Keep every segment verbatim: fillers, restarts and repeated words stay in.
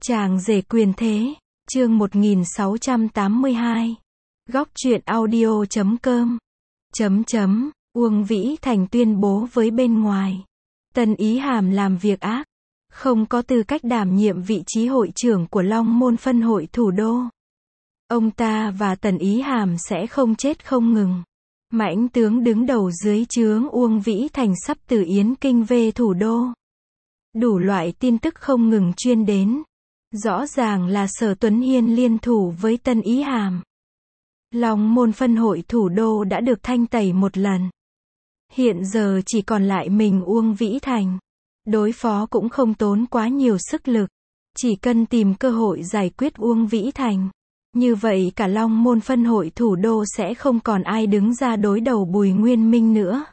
Chàng rể quyền thế, chương một nghìn sáu trăm tám mươi hai. Góc truyện audio chấm com. Chấm chấm, Uông Vĩ Thành tuyên bố với bên ngoài. Tần Ý Hàm làm việc ác, không có tư cách đảm nhiệm vị trí hội trưởng của Long Môn phân hội thủ đô. Ông ta và Tần Ý Hàm sẽ không chết không ngừng. Mãnh tướng đứng đầu dưới trướng Uông Vĩ Thành sắp từ Yến Kinh về thủ đô. Đủ loại tin tức không ngừng chuyên đến. Rõ ràng là Sở Tuấn Hiên liên thủ với Tần Ý Hàm. Long Môn phân hội thủ đô đã được thanh tẩy một lần. Hiện giờ chỉ còn lại mình Uông Vĩ Thành. Đối phó cũng không tốn quá nhiều sức lực. Chỉ cần tìm cơ hội giải quyết Uông Vĩ Thành. Như vậy cả Long Môn phân hội thủ đô sẽ không còn ai đứng ra đối đầu Bùi Nguyên Minh nữa.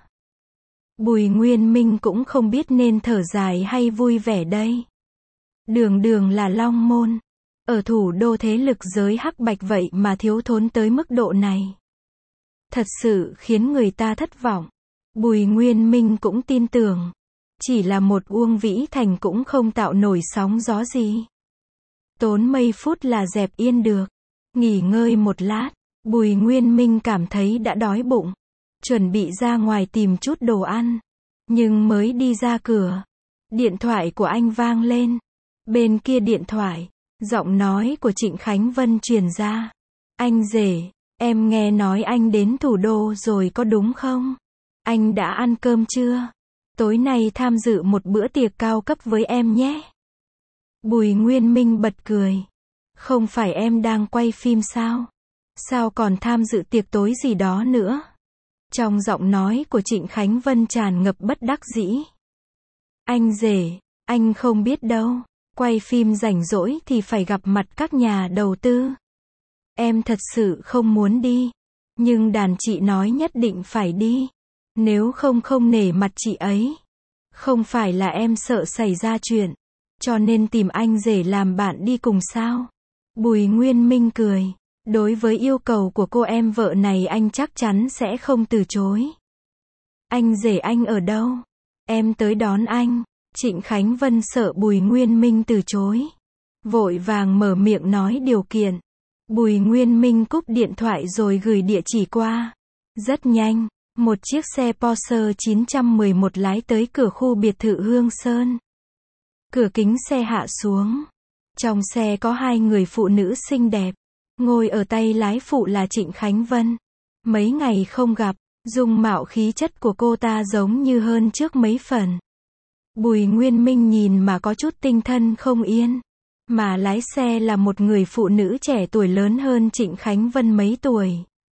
Bùi Nguyên Minh cũng không biết nên thở dài hay vui vẻ đây. Đường đường là Long Môn. Ở thủ đô thế lực giới hắc bạch vậy mà thiếu thốn tới mức độ này. Thật sự khiến người ta thất vọng. Bùi Nguyên Minh cũng tin tưởng. Chỉ là một Uông Vĩ Thành cũng không tạo nổi sóng gió gì. Tốn mấy phút là dẹp yên được. Nghỉ ngơi một lát, Bùi Nguyên Minh cảm thấy đã đói bụng. Chuẩn bị ra ngoài tìm chút đồ ăn. Nhưng mới đi ra cửa, điện thoại của anh vang lên. Bên kia điện thoại, giọng nói của Trịnh Khánh Vân truyền ra. Anh rể, em nghe nói anh đến thủ đô rồi có đúng không? Anh đã ăn cơm chưa? Tối nay tham dự một bữa tiệc cao cấp với em nhé. Bùi Nguyên Minh bật cười. Không phải em đang quay phim sao? Sao còn tham dự tiệc tối gì đó nữa? Trong giọng nói của Trịnh Khánh Vân tràn ngập bất đắc dĩ. Anh rể, anh không biết đâu. Quay phim rảnh rỗi thì phải gặp mặt các nhà đầu tư. Em thật sự không muốn đi. Nhưng đàn chị nói nhất định phải đi. Nếu không không nể mặt chị ấy. Không phải là em sợ xảy ra chuyện. Cho nên tìm anh rể làm bạn đi cùng sao? Bùi Nguyên Minh cười. Đối với yêu cầu của cô em vợ này anh chắc chắn sẽ không từ chối. Anh rể anh ở đâu? Em tới đón anh. Trịnh Khánh Vân sợ Bùi Nguyên Minh từ chối. Vội vàng mở miệng nói điều kiện. Bùi Nguyên Minh cúp điện thoại rồi gửi địa chỉ qua. Rất nhanh, một chiếc xe Porsche chín một một lái tới cửa khu biệt thự Hương Sơn. Cửa kính xe hạ xuống. Trong xe có hai người phụ nữ xinh đẹp. Ngồi ở tay lái phụ là Trịnh Khánh Vân. Mấy ngày không gặp, dung mạo khí chất của cô ta giống như hơn trước mấy phần. Bùi Nguyên Minh nhìn mà có chút tinh thần không yên. Mà lái xe là một người phụ nữ trẻ tuổi lớn hơn Trịnh Khánh Vân mấy tuổi.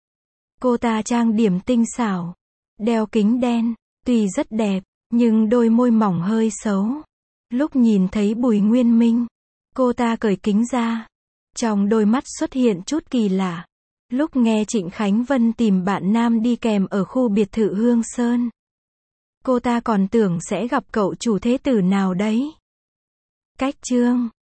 Cô ta trang điểm tinh xảo, đeo kính đen, tuy rất đẹp, nhưng đôi môi mỏng hơi xấu. Lúc nhìn thấy Bùi Nguyên Minh, cô ta cởi kính ra. Trong đôi mắt xuất hiện chút kỳ lạ. Lúc nghe Trịnh Khánh Vân tìm bạn nam đi kèm ở khu biệt thự Hương Sơn. Cô ta còn tưởng sẽ gặp cậu chủ thế tử nào đấy. Cách chương